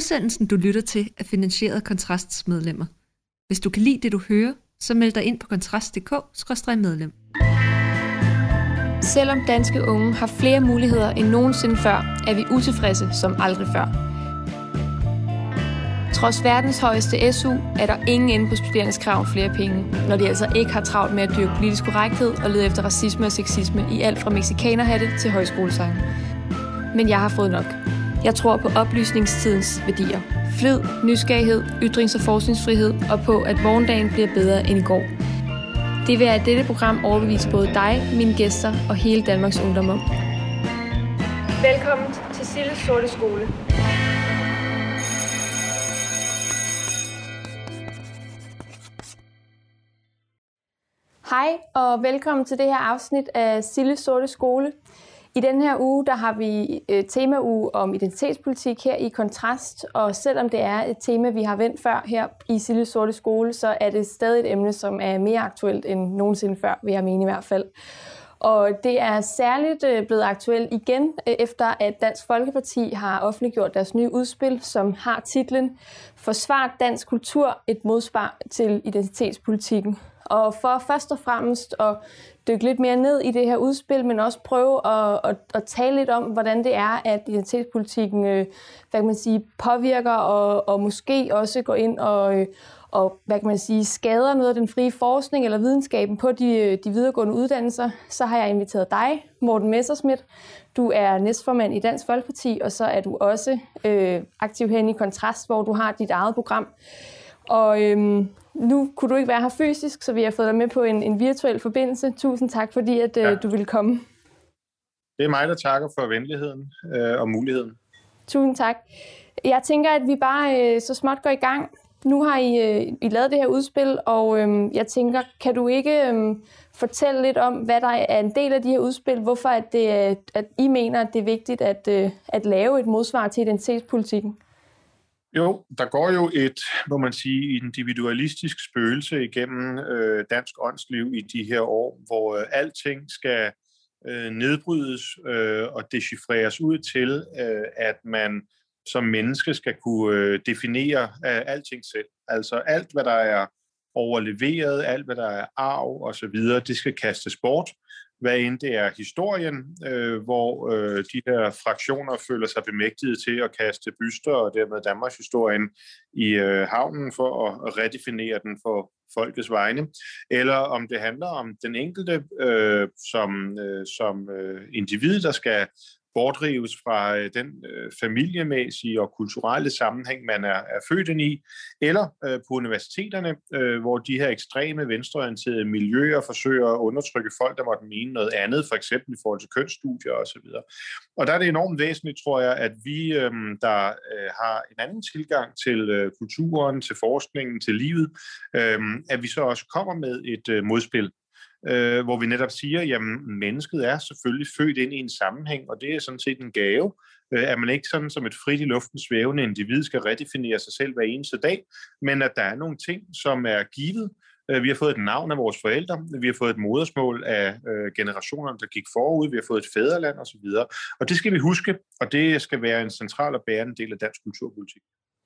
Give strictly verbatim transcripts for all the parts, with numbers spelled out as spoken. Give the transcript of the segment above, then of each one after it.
Udsendelsen, du lytter til, er finansieret af Kontrasts medlemmer. Hvis du kan lide det, du hører, så meld dig ind på kontrast punktum d k skråstreg medlem. Selvom danske unge har flere muligheder end nogensinde før, er vi utilfredse som aldrig før. Trods verdens højeste S U er der ingen ende på studerendes krav om flere penge, når de altså ikke har travlt med at dyrke politisk korrekthed og lede efter racisme og sexisme i alt fra mexikanerhatte til højskolesange. Men jeg har fået nok. Jeg tror på oplysningstidens værdier. Flid, nysgerrighed, ytrings- og forskningsfrihed og på, at morgendagen bliver bedre end i går. Det vil jeg i dette program overbevise både dig, mine gæster og hele Danmarks ungdom om. Velkommen til Silles Sorte Skole. Hej og velkommen til det her afsnit af Silles Sorte Skole. I den her uge der har vi et temauge om identitetspolitik her i Kontrast, og selvom det er et tema, vi har vendt før her i Silles Sorte Skole, så er det stadig et emne, som er mere aktuelt end nogensinde før, vil jeg mene i hvert fald. Og det er særligt blevet aktuelt igen, efter at Dansk Folkeparti har offentliggjort deres nye udspil, som har titlen Forsvar dansk kultur, et modsvar til identitetspolitikken. Og for først og fremmest at dykke lidt mere ned i det her udspil, men også prøve at, at, at tale lidt om, hvordan det er, at identitetspolitikken øh, hvad kan man sige, påvirker og, og måske også går ind og, øh, og hvad kan man sige, skader noget af den frie forskning eller videnskaben på de, de videregående uddannelser, så har jeg inviteret dig, Morten Messerschmidt. Du er næstformand i Dansk Folkeparti, og så er du også øh, aktiv herinde i Kontrast, hvor du har dit eget program. Og øhm, nu kunne du ikke være her fysisk, så vi har fået dig med på en, en virtuel forbindelse. Tusind tak, fordi at, ja. øh, du ville komme. Det er mig, der takker for venligheden øh, og muligheden. Tusind tak. Jeg tænker, at vi bare øh, så småt går i gang. Nu har I, øh, I lavet det her udspil, og øh, jeg tænker, kan du ikke øh, fortælle lidt om, hvad der er en del af de her udspil? Hvorfor at det, at I mener, at det er vigtigt at, øh, at lave et modsvar til identitetspolitikken? Jo, der går jo et, må man sige, individualistisk spøgelse igennem øh, dansk åndsliv i de her år, hvor øh, alting skal øh, nedbrydes øh, og dechiffreres ud til, øh, at man som menneske skal kunne øh, definere øh, alting selv. Altså alt, hvad der er overleveret, alt, hvad der er arv osv., det skal kastes bort. Hvad end det er historien, øh, hvor øh, de her fraktioner føler sig bemægtiget til at kaste byster og dermed Danmarks historien i øh, havnen for at redefinere den for folkets vegne, eller om det handler om den enkelte øh, som, øh, som øh, individ, der skal bortdrives fra øh, den øh, familiemæssige og kulturelle sammenhæng, man er, er født ind i, eller øh, på universiteterne, øh, hvor de her ekstreme venstreorienterede miljøer forsøger at undertrykke folk, der måtte mene noget andet, for eksempel i forhold til kønsstudier osv. Og der er det enormt væsentligt, tror jeg, at vi, øh, der øh, har en anden tilgang til øh, kulturen, til forskningen, til livet, øh, at vi så også kommer med et øh, modspil, Øh, hvor vi netop siger, jamen mennesket er selvfølgelig født ind i en sammenhæng, og det er sådan set en gave, øh, at man ikke sådan som et frit i luften svævende individ skal redefinere sig selv hver eneste dag, men at der er nogle ting, som er givet. Øh, vi har fået et navn af vores forældre, vi har fået et modersmål af øh, generationerne, der gik forud, vi har fået et fædreland osv., og det skal vi huske, og det skal være en central og bærende del af dansk kulturpolitik.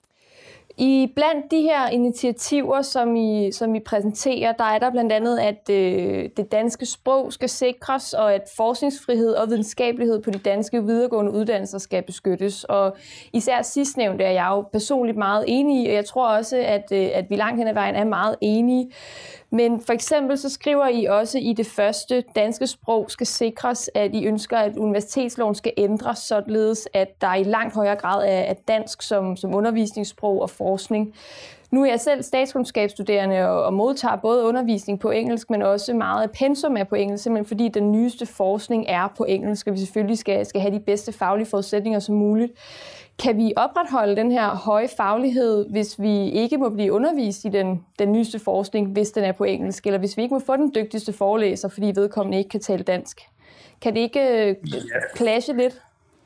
I blandt de her initiativer, som I, som I præsenterer, der er der blandt andet, at øh, det danske sprog skal sikres, og at forskningsfrihed og videnskabelighed på de danske videregående uddannelser skal beskyttes. Og især sidstnævnte er jeg jo personligt meget enig i, og jeg tror også, at, øh, at vi langt hen ad vejen er meget enige. Men for eksempel så skriver I også i det første, danske sprog skal sikres, at I ønsker, at universitetsloven skal ændres, således at der i langt højere grad er dansk som, som undervisningssprog og forskning. Nu er jeg selv statskundskabsstuderende og, og modtager både undervisning på engelsk, men også meget af pensum er på engelsk, simpelthen fordi den nyeste forskning er på engelsk, og vi selvfølgelig skal, skal have de bedste faglige forudsætninger som muligt. Kan vi opretholde den her høje faglighed, hvis vi ikke må blive undervist i den, den nyeste forskning, hvis den er på engelsk, eller hvis vi ikke må få den dygtigste forelæser, fordi vedkommende ikke kan tale dansk? Kan det ikke clashe lidt?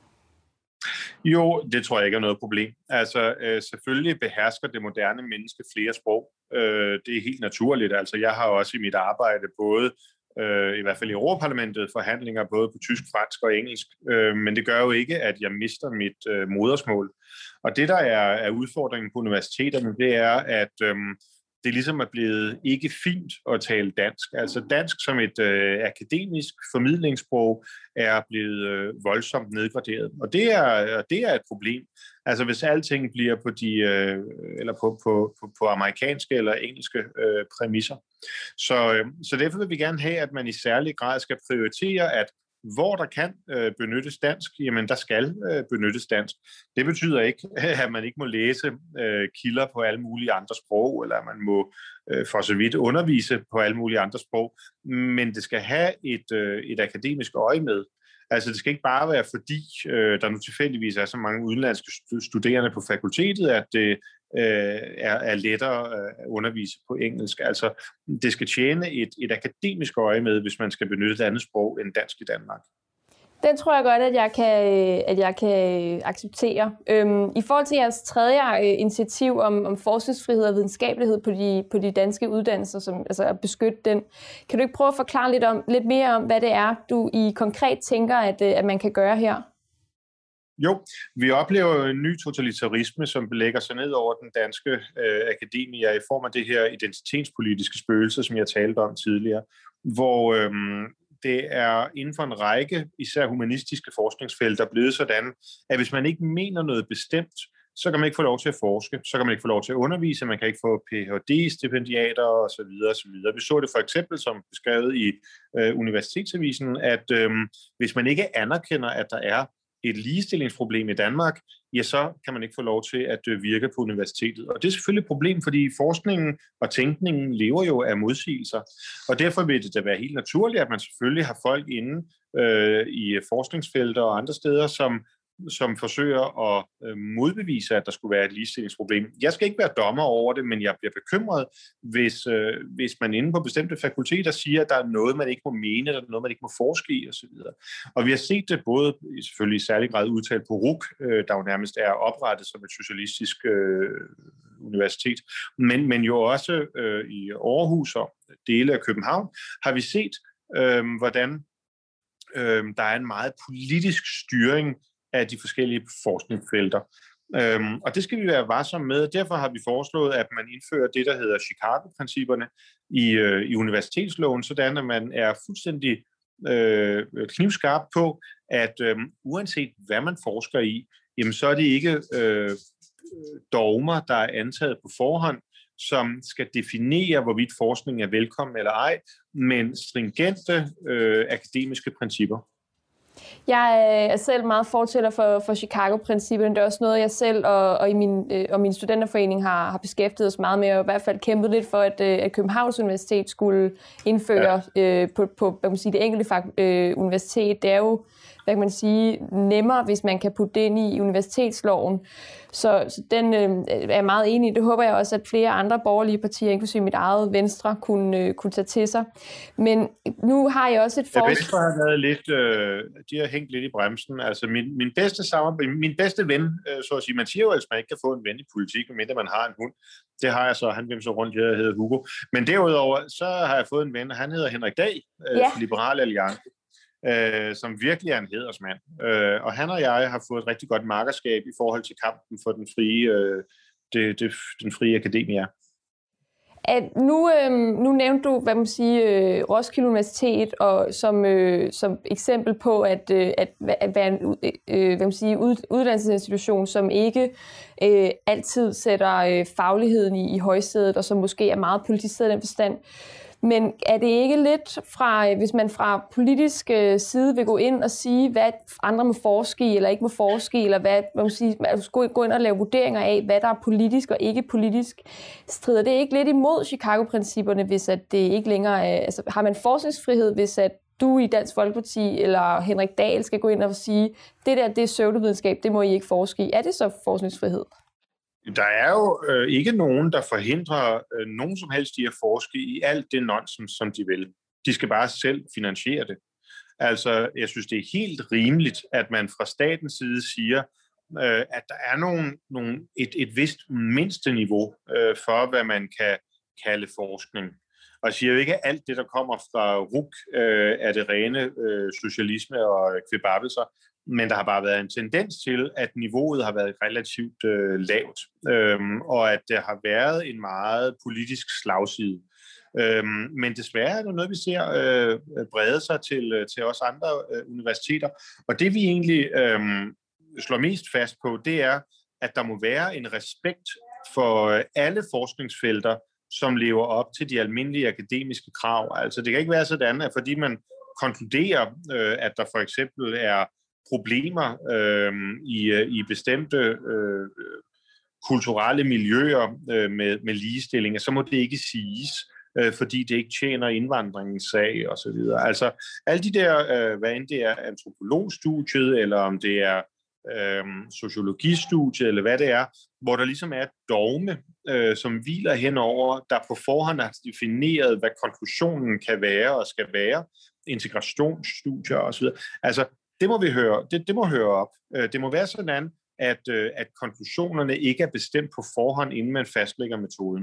Jo, det tror jeg ikke er noget problem. Altså, øh, selvfølgelig behersker det moderne menneske flere sprog. Øh, det er helt naturligt. Altså, jeg har også i mit arbejde både øh, i hvert fald i Europaparlamentet, forhandlinger både på tysk, fransk og engelsk, øh, men det gør jo ikke, at jeg mister mit øh, modersmål. Og det, der er, er udfordringen på universiteterne, det er, at øh, det ligesom er blevet ikke fint at tale dansk. Altså dansk som et øh, akademisk formidlingssprog er blevet øh, voldsomt nedgraderet. Og det er, det er et problem. Altså hvis alting bliver på de øh, eller på, på, på, på amerikanske eller engelske øh, præmisser. Så, øh, så derfor vil vi gerne have, at man i særlig grad skal prioritere, at hvor der kan øh, benyttes dansk, jamen der skal øh, benyttes dansk. Det betyder ikke, at man ikke må læse øh, kilder på alle mulige andre sprog, eller at man må øh, for så vidt undervise på alle mulige andre sprog, men det skal have et, øh, et akademisk øje med. Altså det skal ikke bare være fordi, øh, der nu tilfældigvis er så mange udenlandske studerende på fakultetet, at det øh, er, er lettere at undervise på engelsk. Altså det skal tjene et, et akademisk øje med, hvis man skal benytte et andet sprog end dansk i Danmark. Den tror jeg godt, at jeg kan, at jeg kan acceptere. Øhm, I forhold til jeres tredje øh, initiativ om, om forskningsfrihed og videnskabelighed på de, på de danske uddannelser, som, altså at beskytte den, kan du ikke prøve at forklare lidt, om, lidt mere om, hvad det er, du i konkret tænker, at, at man kan gøre her? Jo, vi oplever en ny totalitarisme, som belægger sig ned over den danske øh, akademia i form af det her identitetspolitiske spøgelse, som jeg talte om tidligere, hvor øh, det er inden for en række, især humanistiske forskningsfelter, blevet sådan, at hvis man ikke mener noget bestemt, så kan man ikke få lov til at forske, så kan man ikke få lov til at undervise, man kan ikke få P H D-stipendiater osv. osv. Vi så det for eksempel, som beskrevet i øh, Universitetsavisen, at øh, hvis man ikke anerkender, at der er et ligestillingsproblem i Danmark, ja, så kan man ikke få lov til at virke på universitetet. Og det er selvfølgelig et problem, fordi forskningen og tænkningen lever jo af modsigelser. Og derfor vil det da være helt naturligt, at man selvfølgelig har folk inde øh, i forskningsfelter og andre steder, som som forsøger at øh, modbevise, at der skulle være et ligestillingsproblem. Jeg skal ikke være dommer over det, men jeg bliver bekymret, hvis, øh, hvis man inde på bestemte fakulteter siger, at der er noget, man ikke må mene, eller noget, man ikke må forske i, osv. Og vi har set det både, selvfølgelig i særlig grad udtalt på R U C, øh, der jo nærmest er oprettet som et socialistisk øh, universitet, men, men jo også øh, i Aarhus og dele af København, har vi set, øh, hvordan øh, der er en meget politisk styring af de forskellige forskningsfelter. Øhm, og det skal vi være varsomme med. Derfor har vi foreslået, at man indfører det, der hedder Chicago-principperne i, øh, i universitetsloven, sådan at man er fuldstændig øh, knivskarp på, at øh, uanset hvad man forsker i, jamen, så er det ikke øh, dogmer, der er antaget på forhånd, som skal definere, hvorvidt forskning er velkommen eller ej, men stringente øh, akademiske principper. Jeg er selv meget fortæller for, for Chicago-principperne. Det er også noget, jeg selv og, og, i min, og min studenterforening har, har beskæftiget os meget med, og i hvert fald kæmpet lidt for, at, at Københavns Universitet skulle indføre ja. øh, på, på hvad man sige, det enkelte fag, øh, universitet. Det er jo, hvad kan man sige, nemmere, hvis man kan putte det ind i universitetsloven. Så, så den øh, er jeg meget enig i. Det håber jeg også, at flere andre borgerlige partier, inklusive mit eget Venstre, kunne, øh, kunne tage til sig. Men nu har jeg også et forslag. Ja, Venstre har været lidt, øh, de har hængt lidt i bremsen. Altså min, min bedste samarbejde, min bedste ven, øh, så at sige, man siger jo, at man ikke kan få en ven i politik, medmindre man har en hund. Det har jeg så, han vimser rundt, jeg hedder Hugo. Men derudover, så har jeg fået en ven, han hedder Henrik Dahl, øh, ja. Liberal Alliance. Øh, som virkelig er en hædersmand. Øh, og han og jeg har fået et rigtig godt markerskab i forhold til kampen for den frie, øh, det, det, den frie akademia. At nu, øh, nu nævnte du, hvad man siger, øh, Roskilde Universitet og som, øh, som eksempel på, at, øh, at, at være en øh, hvad man siger, ud, uddannelsesinstitution, som ikke øh, altid sætter øh, fagligheden i, i højsædet, og som måske er meget politiseret i den forstand. Men er det ikke lidt fra, hvis man fra politisk side vil gå ind og sige, hvad andre må forske i, eller ikke må forske i, eller hvad, hvad man siger, man skal gå ind og lave vurderinger af, hvad der er politisk og ikke politisk, strider det ikke lidt imod Chicago-principperne, hvis at det ikke længere er, altså har man forskningsfrihed, hvis at du i Dansk Folkeparti eller Henrik Dahl skal gå ind og sige, det der, det er pseudovidenskab, det må I ikke forske i. Er det så forskningsfrihed? Der er jo øh, ikke nogen, der forhindrer øh, nogen som helst i at forske i alt det nonsens, som de vil. De skal bare selv finansiere det. Altså, jeg synes, det er helt rimeligt, at man fra statens side siger, øh, at der er nogle, nogle, et, et vist mindste niveau øh, for, hvad man kan kalde forskning. Og jeg siger jo ikke, at alt det, der kommer fra R U C, øh, er det rene øh, socialisme og kvæbabelser, men der har bare været en tendens til, at niveauet har været relativt øh, lavt, øhm, og at der har været en meget politisk slagside. Øhm, men desværre er det noget, vi ser øh, brede sig til, til også andre øh, universiteter, og det vi egentlig øh, slår mest fast på, det er, at der må være en respekt for øh, alle forskningsfelter, som lever op til de almindelige akademiske krav. Altså det kan ikke være sådan, at fordi man konkluderer, øh, at der for eksempel er problemer øh, i, i bestemte øh, kulturelle miljøer øh, med, med ligestilling, så må det ikke siges, øh, fordi det ikke tjener indvandringens sag osv. Altså alle de der, øh, hvad end det er antropologstudiet, eller om det er øh, sociologistudiet, eller hvad det er, hvor der ligesom er et dogme, øh, som hviler henover, der på forhånd har defineret, hvad konklusionen kan være og skal være, integrationsstudier osv. Altså det må vi høre, det, det må høre op. Det må være sådan, at, at konklusionerne ikke er bestemt på forhånd, inden man fastlægger metoden.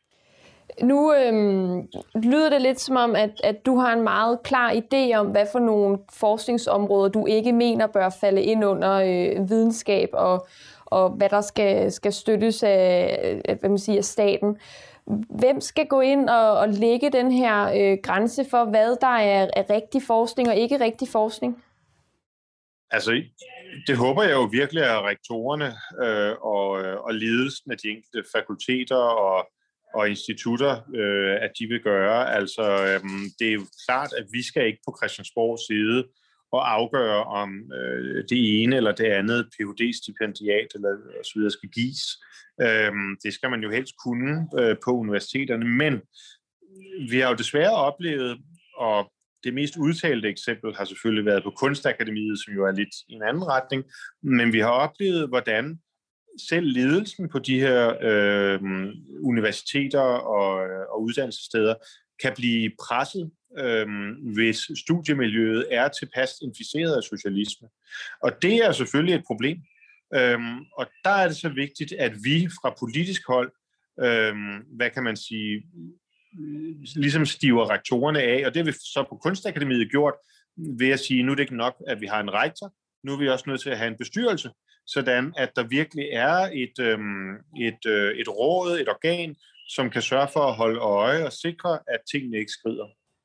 Nu øhm, lyder det lidt som om, at, at du har en meget klar idé om, hvad for nogle forskningsområder, du ikke mener bør falde ind under øh, videnskab, og, og hvad der skal, skal støttes af, hvad man siger, af staten. Hvem skal gå ind og, og lægge den her øh, grænse for, hvad der er, er rigtig forskning og ikke rigtig forskning? Altså, det håber jeg jo virkelig, at rektorerne øh, og, og ledelsen af de enkelte fakulteter og, og institutter, øh, at de vil gøre. Altså, øh, det er jo klart, at vi skal ikke på Christiansborgs side og afgøre, om øh, det ene eller det andet P H D-stipendiat eller så videre skal gives. Øh, det skal man jo helst kunne øh, på universiteterne, men vi har jo desværre oplevet, og det mest udtalte eksempel har selvfølgelig været på Kunstakademiet, som jo er lidt i en anden retning, men vi har oplevet, hvordan selv ledelsen på de her øh, universiteter og, og uddannelsessteder kan blive presset, øh, hvis studiemiljøet er tilpas inficeret af socialisme. Og det er selvfølgelig et problem. Øh, og der er det så vigtigt, at vi fra politisk hold, øh, hvad kan man sige, ligesom stiver rektorerne af, og det har vi så på Kunstakademiet gjort ved at sige, nu er det ikke nok, at vi har en rektor, nu er vi også nødt til at have en bestyrelse, sådan at der virkelig er et, øhm, et, øh, et råd, et organ, som kan sørge for at holde øje og sikre, at tingene ikke skrider.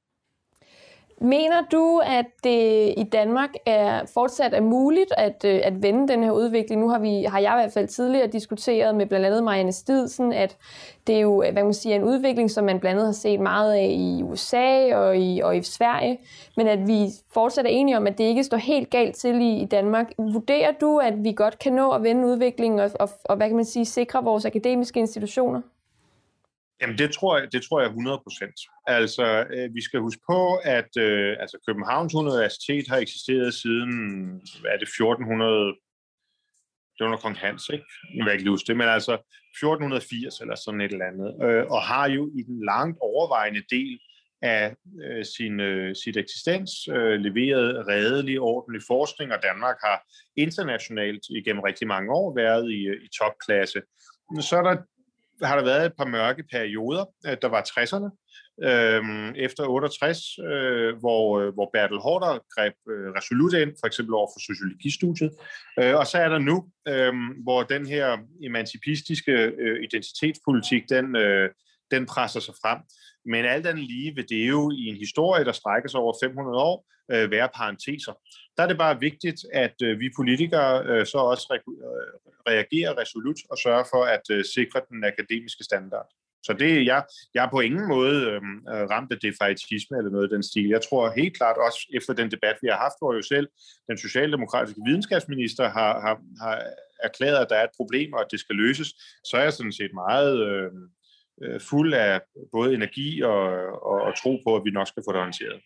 Mener du, at det i Danmark er fortsat er muligt at, at vende den her udvikling? Nu har, vi, har jeg i hvert fald tidligere diskuteret med blandt andet Marianne Stidsen, at det er jo hvad man siger, en udvikling, som man blandt andet har set meget af i U S A og i, og i Sverige, men at vi fortsat er enige om, at det ikke står helt galt til i, i Danmark. Vurderer du, at vi godt kan nå at vende udviklingen og, og, og hvad kan man sige, sikre vores akademiske institutioner? Jamen det tror jeg, det tror jeg hundrede procent. Altså øh, vi skal huske på, at øh, altså Københavns Universitet har eksisteret siden, hvad er det, fjorten hundrede, det var under kong Hans, ikke? Jeg vil ikke huske det, men altså fjorten firs eller sådan et eller andet, øh, og har jo i den langt overvejende del af øh, sin, øh, sit eksistens øh, leveret redelig, ordentlig forskning, og Danmark har internationalt igennem rigtig mange år været i, i topklasse. Så er der har der været et par mørke perioder. Der var tresserne, øh, efter otteogtres, øh, hvor, hvor Bertel Haarder greb øh, resolut ind, for eksempel over for sociologistudiet. Øh, og så er der nu, øh, hvor den her emancipistiske øh, identitetspolitik, den, øh, den presser sig frem. Men alt andet lige vil det jo i en historie, der strækker sig over fem hundrede år, øh, være parenteser. Der er det bare vigtigt, at øh, vi politikere øh, så også re- reagerer resolut og sørger for at øh, sikre den akademiske standard. Så det er jeg, jeg er på ingen måde øh, ramt af defaitisme eller noget af den stil. Jeg tror helt klart også efter den debat, vi har haft, hvor jo selv den socialdemokratiske videnskabsminister har, har, har erklæret, at der er et problem, og at det skal løses, så er jeg sådan set meget øh, fuld af både energi og, og, og tro på, at vi nok skal få det håndteret.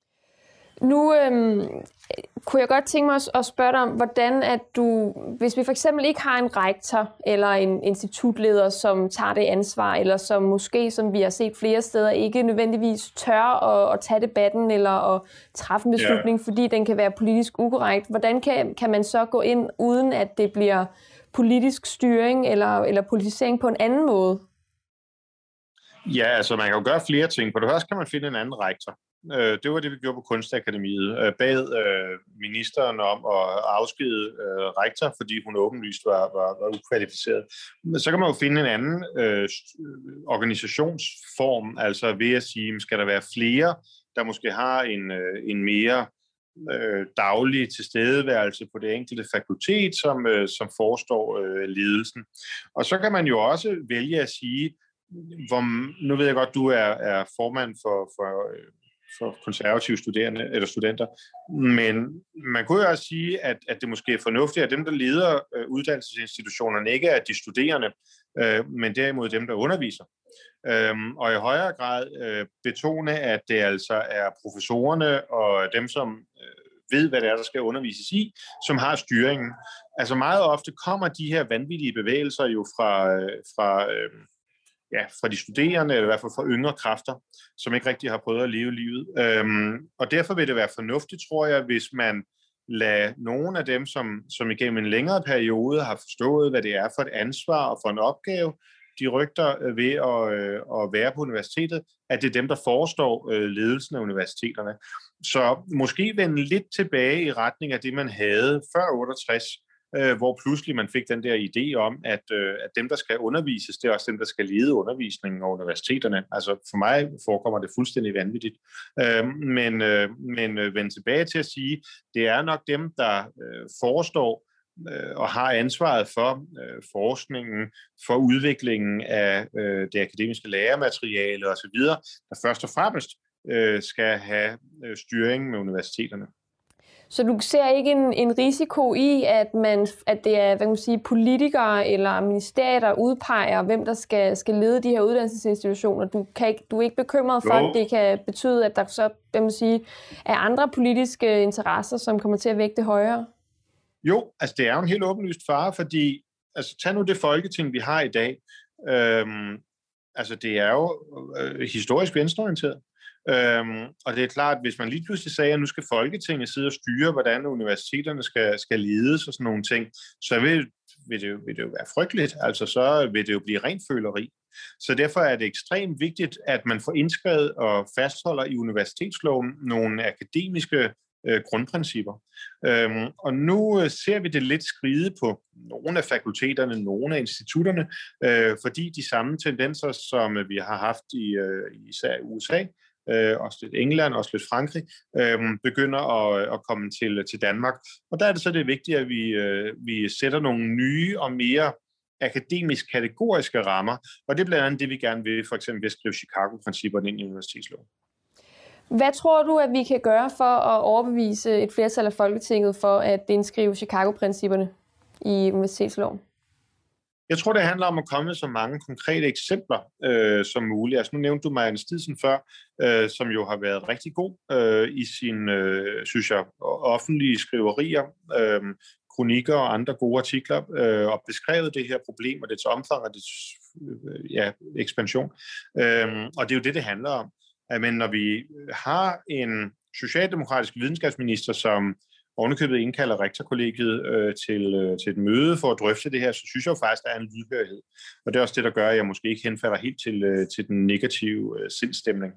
Nu øhm, kunne jeg godt tænke mig at spørge dig om, hvordan at du, hvis vi for eksempel ikke har en rektor eller en institutleder, som tager det ansvar, eller som måske, som vi har set flere steder, ikke nødvendigvis tør at, at tage debatten eller at træffe en beslutning, yeah. fordi den kan være politisk ukorrekt. Hvordan kan, kan man så gå ind, uden at det bliver politisk styring eller, eller politisering på en anden måde? Ja, altså man kan jo gøre flere ting. For det første kan man finde en anden rektor. Det var det, vi gjorde på Kunstakademiet. Bad ministeren om at afskede rektor, fordi hun åbenlyst var, var, var ukvalificeret. Så kan man jo finde en anden øh, organisationsform, altså ved at sige, skal der være flere, der måske har en, en mere øh, daglig tilstedeværelse på det enkelte fakultet, som, øh, som forestår øh, ledelsen. Og så kan man jo også vælge at sige, hvor, nu ved jeg godt, du er, er formand for, for, for konservative studerende, eller studenter, men man kunne jo også sige, at, at det måske er fornuftigt, at dem, der leder øh, uddannelsesinstitutionerne, ikke er de studerende, øh, men derimod dem, der underviser. Øhm, og i højere grad øh, betone, at det altså er professorerne og dem, som øh, ved, hvad det er, der skal undervises i, som har styringen. Altså meget ofte kommer de her vanvittige bevægelser jo fra, øh, fra øh, ja, fra de studerende, eller i hvert fald fra yngre kræfter, som ikke rigtig har prøvet at leve livet. Øhm, og derfor vil det være fornuftigt, tror jeg, hvis man lader nogle af dem, som, som igennem en længere periode har forstået, hvad det er for et ansvar og for en opgave, de rygter ved at, øh, at være på universitetet, at det er dem, der forestår øh, ledelsen af universiteterne. Så måske vende lidt tilbage i retning af det, man havde før otteogtres, hvor pludselig man fik den der idé om, at, øh, at dem, der skal undervises, det er også dem, der skal lede undervisningen og universiteterne. Altså for mig forekommer det fuldstændig vanvittigt. Øh, men øh, men øh, vende tilbage til at sige, det er nok dem, der øh, forestår øh, og har ansvaret for øh, forskningen, for udviklingen af øh, det akademiske læremateriale osv., der først og fremmest øh, skal have øh, styringen med universiteterne. Så du ser ikke en, en risiko i, at, man, at det er hvad kan man sige, politikere eller ministerier, der udpeger, hvem der skal, skal lede de her uddannelsesinstitutioner? Du, kan ikke, du er ikke bekymret for, jo. At det kan betyde, at der så hvad man sige, er andre politiske interesser, som kommer til at vægte højere? Jo, altså det er jo en helt åbenlyst fare, fordi altså, tag nu det Folketing, vi har i dag. Øhm, altså det er jo øh, historisk venstreorienteret. Øhm, og det er klart, at hvis man lige pludselig sagde, at nu skal Folketinget sidde og styre, hvordan universiteterne skal, skal ledes og sådan nogle ting, så vil, vil, det jo, vil det jo være frygteligt. Altså så vil det jo blive rent føleri. Så derfor er det ekstremt vigtigt, at man får indskrevet og fastholder i universitetsloven nogle akademiske øh, grundprincipper. Øhm, og nu øh, ser vi det lidt skride på nogle af fakulteterne, nogle af institutterne, øh, fordi de samme tendenser, som vi har haft i øh, især i U S A, Øh, også lidt England, også lidt Frankrig, øh, begynder at, at komme til, til Danmark. Og der er det så det vigtigt, at vi, øh, vi sætter nogle nye og mere akademisk kategoriske rammer, og det er blandt andet det, vi gerne vil, for eksempel ved at skrive Chicago-principperne ind i universitetsloven. Hvad tror du, at vi kan gøre for at overbevise et flertal af Folketinget for at indskrive Chicago-principperne i universitetsloven? Jeg tror, det handler om at komme med så mange konkrete eksempler øh, som muligt. Altså nu nævnte du Marianne Stidsen før, øh, som jo har været rigtig god øh, i sine, øh, synes jeg, offentlige skriverier, øh, kronikker og andre gode artikler, øh, og beskrevet det her problem og dets omfang og dets øh, ja, ekspansion. Øh, og det er jo det, det handler om. Men når vi har en socialdemokratisk videnskabsminister, som ovenikøbet indkalder rektorkollegiet øh, til, øh, til et møde for at drøfte det her, så synes jeg jo faktisk, der er en lydhørighed. Og det er også det, der gør, at jeg måske ikke henfalder helt til, øh, til den negative øh, sindstemning.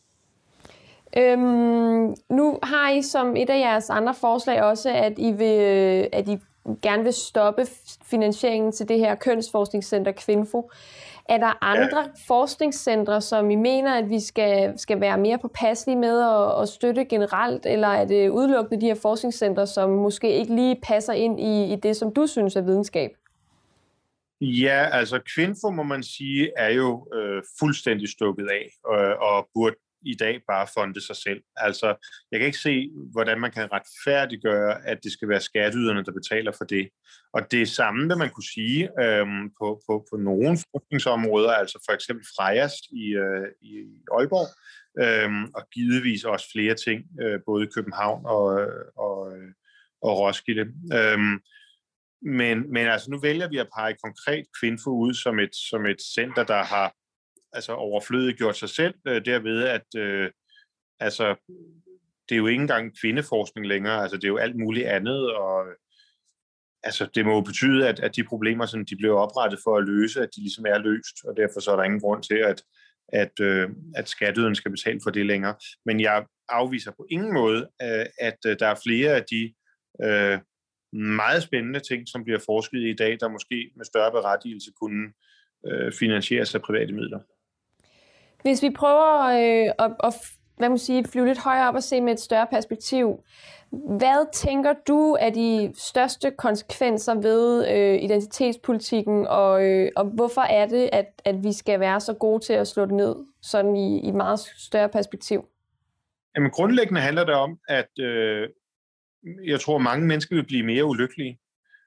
Øhm, nu har I som et af jeres andre forslag også, at I, vil, at I gerne vil stoppe finansieringen til det her kønsforskningscenter Kvinfo. Er der andre ja. forskningscentre, som I mener, at vi skal, skal være mere påpasselige med at, at støtte generelt, eller er det udelukkende de her forskningscentre, som måske ikke lige passer ind i, i det, som du synes er videnskab? Ja, altså Kvinfo, må man sige, er jo øh, fuldstændig stukket af, og, og burde i dag bare fonde sig selv. Altså, jeg kan ikke se, hvordan man kan retfærdiggøre, at det skal være skatteyderne, der betaler for det. Og det samme vil man kunne sige øhm, på, på, på nogle forskningsområder, altså for eksempel Frejast i, øh, i Aalborg, øhm, og givetvis også flere ting, øh, både i København og, og, og Roskilde. Øhm, men, men altså, nu vælger vi at pege konkret Kvinfo ud som et, som et center, der har altså overflødigt gjort sig selv, øh, derved at øh, altså, det er jo ikke engang kvindeforskning længere, altså det er jo alt muligt andet, og altså, det må jo betyde, at, at de problemer, som de blev oprettet for at løse, at de ligesom er løst, og derfor så er der ingen grund til, at, at, øh, at skatteyderne skal betale for det længere. Men jeg afviser på ingen måde, øh, at øh, der er flere af de øh, meget spændende ting, som bliver forsket i i dag, der måske med større berettigelse kunne øh, finansieres af private midler. Hvis vi prøver øh, at, at hvad man sige, flyve lidt højere op og se med et større perspektiv, hvad tænker du er de største konsekvenser ved øh, identitetspolitikken, og, øh, og hvorfor er det, at, at vi skal være så gode til at slå det ned sådan i, i et meget større perspektiv? Jamen grundlæggende handler det om, at øh, jeg tror, mange mennesker vil blive mere ulykkelige.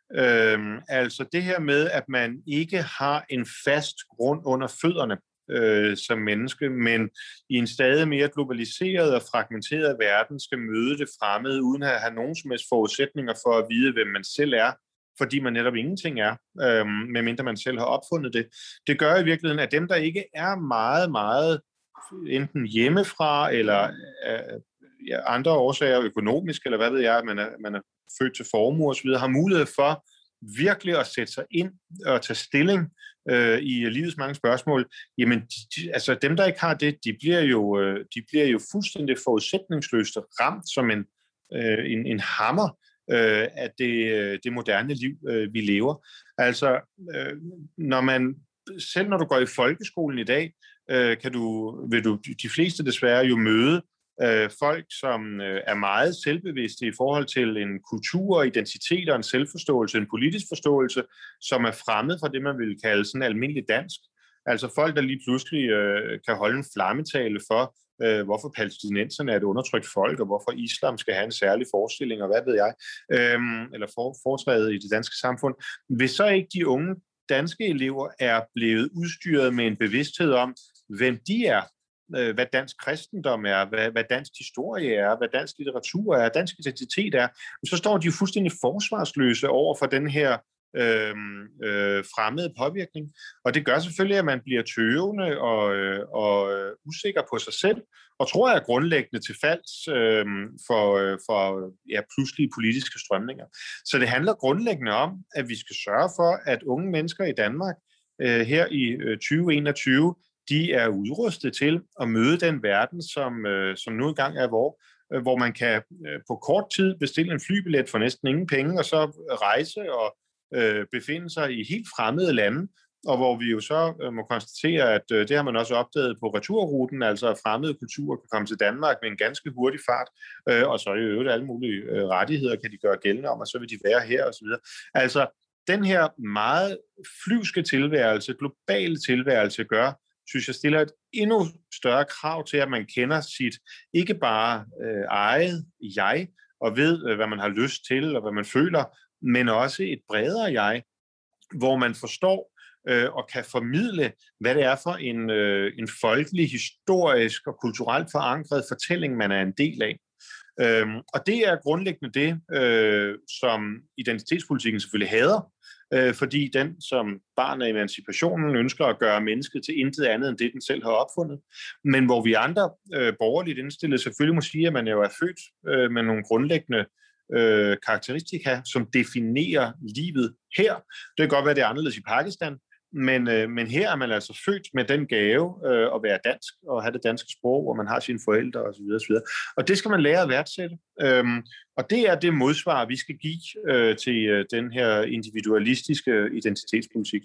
Øhm, altså det her med, at man ikke har en fast grund under fødderne øh, som menneske, men i en stadig mere globaliseret og fragmenteret verden skal møde det fremmede, uden at have nogen som helst forudsætninger for at vide, hvem man selv er, fordi man netop ingenting er, øhm, medmindre man selv har opfundet det. Det gør i virkeligheden, at dem, der ikke er meget, meget enten hjemmefra, eller øh, ja, andre årsager, økonomisk, eller hvad ved jeg, man er, man er født til formue osv., har mulighed for virkelig at sætte sig ind og tage stilling øh, i livets mange spørgsmål, jamen de, altså dem, der ikke har det, de bliver jo, øh, de bliver jo fuldstændig forudsætningsløst ramt som en, øh, en, en hammer øh, af det, det moderne liv, øh, vi lever. Altså, øh, når man, selv når du går i folkeskolen i dag, øh, kan du, vil du de fleste desværre jo møde Øh, folk, som øh, er meget selvbevidste i forhold til en kultur og identitet og en selvforståelse, en politisk forståelse, som er fremmed fra det, man ville kalde sådan almindelig dansk. Altså folk, der lige pludselig øh, kan holde en flammetale for, øh, hvorfor palæstinenserne er et undertrykt folk, og hvorfor islam skal have en særlig forestilling, og hvad ved jeg, øh, eller for, foretrædet i det danske samfund. Hvis så ikke de unge danske elever er blevet udstyret med en bevidsthed om, hvem de er, hvad dansk kristendom er, hvad, hvad dansk historie er, hvad dansk litteratur er, dansk identitet er, så står de jo fuldstændig forsvarsløse over for den her øh, øh, fremmede påvirkning. Og det gør selvfølgelig, at man bliver tøvende og, øh, og øh, usikker på sig selv, og tror jeg er grundlæggende til falds øh, for, øh, for ja, pludselige politiske strømninger. Så det handler grundlæggende om, at vi skal sørge for, at unge mennesker i Danmark øh, her i øh, tyve enogtyve de er udrustet til at møde den verden, som, øh, som nu engang er vor, øh, hvor man kan øh, på kort tid bestille en flybillet for næsten ingen penge, og så rejse og øh, befinde sig i helt fremmede lande, og hvor vi jo så øh, må konstatere, at øh, det har man også opdaget på returruten, altså at fremmede kulturer kan komme til Danmark med en ganske hurtig fart, øh, og så i øvrigt alle mulige øh, rettigheder kan de gøre gældende om, og så vil de være her osv. Altså, den her meget flyvske tilværelse, globale tilværelse gør, synes jeg stiller et endnu større krav til, at man kender sit ikke bare øh, eget jeg, og ved, øh, hvad man har lyst til, og hvad man føler, men også et bredere jeg, hvor man forstår øh, og kan formidle, hvad det er for en, øh, en folkelig, historisk og kulturelt forankret fortælling, man er en del af. Øhm, og det er grundlæggende det, øh, som identitetspolitikken selvfølgelig hader, øh, fordi den, som barn af emancipationen, ønsker at gøre mennesket til intet andet end det, den selv har opfundet. Men hvor vi andre øh, borgerligt indstillede selvfølgelig må sige, at man jo er født øh, med nogle grundlæggende øh, karakteristika, som definerer livet her. Det kan godt være, det er anderledes i Pakistan, Men, øh, men her er man altså født med den gave øh, at være dansk og have det danske sprog, hvor man har sine forældre osv. osv. Og det skal man lære at værdsætte. Øhm, og det er det modsvar, vi skal give øh, til øh, den her individualistiske identitetspolitik.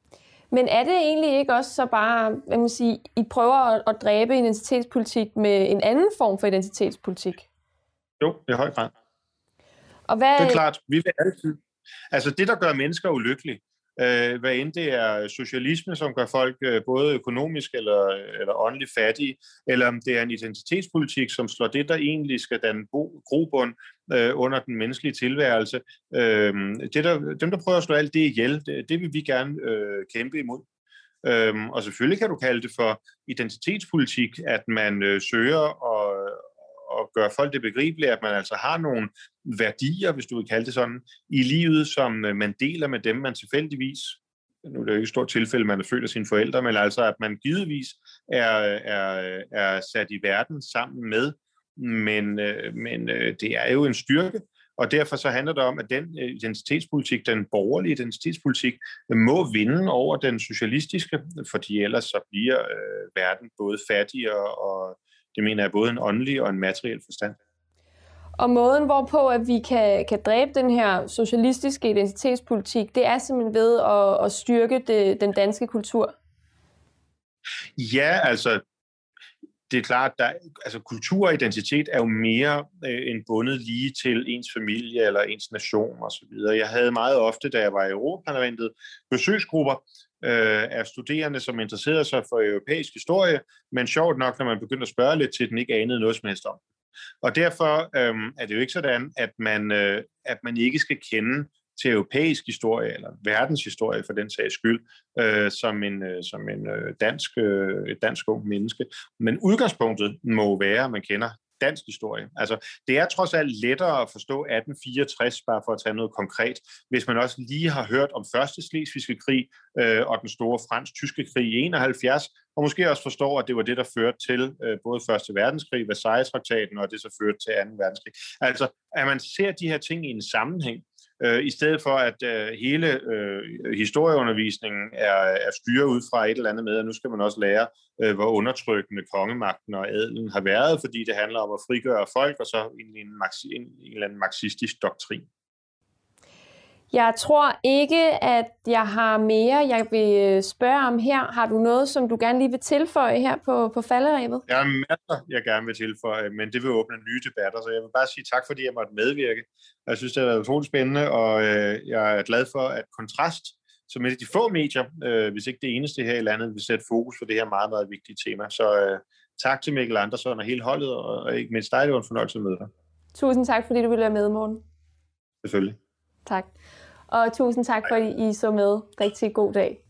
Men er det egentlig ikke også så bare, hvad man siger, I prøver at, at dræbe identitetspolitik med en anden form for identitetspolitik? Jo, i høj grad. Og hvad... Det er klart, vi vil altid. Altså det, der gør mennesker ulykkelige, Øh, hvad end det er socialisme, som gør folk øh, både økonomisk eller, eller åndeligt fattige, eller om det er en identitetspolitik, som slår det, der egentlig skal danne grobund øh, under den menneskelige tilværelse. Øh, det der, dem, der prøver at slå alt det ihjel, det, det vil vi gerne øh, kæmpe imod. Øh, og selvfølgelig kan du kalde det for identitetspolitik, at man øh, søger og og gøre folk det begribeligt, at man altså har nogle værdier, hvis du vil kalde det sådan, i livet, som man deler med dem, man tilfældigvis, nu er det jo ikke et stort tilfælde, man er født af sine forældre, men altså, at man givetvis er, er, er sat i verden sammen med, men, men det er jo en styrke Og derfor så handler det om, at den identitetspolitik, den borgerlige identitetspolitik, må vinde over den socialistiske, fordi ellers så bliver øh, verden både fattigere, og det mener jeg både en åndelig og en materiel forstand. Og måden, hvorpå at vi kan, kan dræbe den her socialistiske identitetspolitik, det er simpelthen ved at, at styrke det, den danske kultur. Ja, altså, det er klart, der, altså kultur og identitet er jo mere øh, end bundet lige til ens familie eller ens nation osv. Jeg havde meget ofte, da jeg var i Europaparlamentet, besøgsgrupper øh, af studerende, som interesserede sig for europæisk historie, men sjovt nok, når man begyndte at spørge lidt til den, ikke anede noget som helst om. Og derfor øh, er det jo ikke sådan, at man, øh, at man ikke skal kende til europæisk historie, eller verdenshistorie for den sags skyld, øh, som en, øh, som en øh, dansk, øh, et dansk ung menneske. Men udgangspunktet må være, at man kender dansk historie. Altså, det er trods alt lettere at forstå atten fireogtres, bare for at tage noget konkret, hvis man også lige har hørt om første slesvigske krig øh, og den store fransk-tyske krig i enoghalvfjerds, og måske også forstår, at det var det, der førte til øh, både første verdenskrig, Versailles-traktaten, og det så førte til anden verdenskrig. Altså, at man ser de her ting i en sammenhæng, Øh, i stedet for at øh, hele øh, historieundervisningen er, er styret ud fra et eller andet med, at nu skal man også lære, øh, hvor undertrykkende kongemagten og adelen har været, fordi det handler om at frigøre folk, og så en, en, en, en eller anden marxistisk doktrin. Jeg tror ikke, at jeg har mere, jeg vil spørge om her. Har du noget, som du gerne lige vil tilføje her på, på falderebet? Jeg har masser, jeg gerne vil tilføje, men det vil åbne nye debatter, så jeg vil bare sige tak, fordi jeg måtte medvirke. Jeg synes, det har været utroligt spændende, og øh, jeg er glad for, at Kontrast, som et af de få medier, øh, hvis ikke det eneste her i landet, vil sætte fokus på det her meget, meget vigtige tema. Så øh, tak til Mikkel Andersen og hele holdet, og ikke mindst dig, det var en fornøjelse med dig. Tusind tak, fordi du ville være med, Morten. Selvfølgelig. Tak. Og tusind tak, fordi I så med. Rigtig god dag.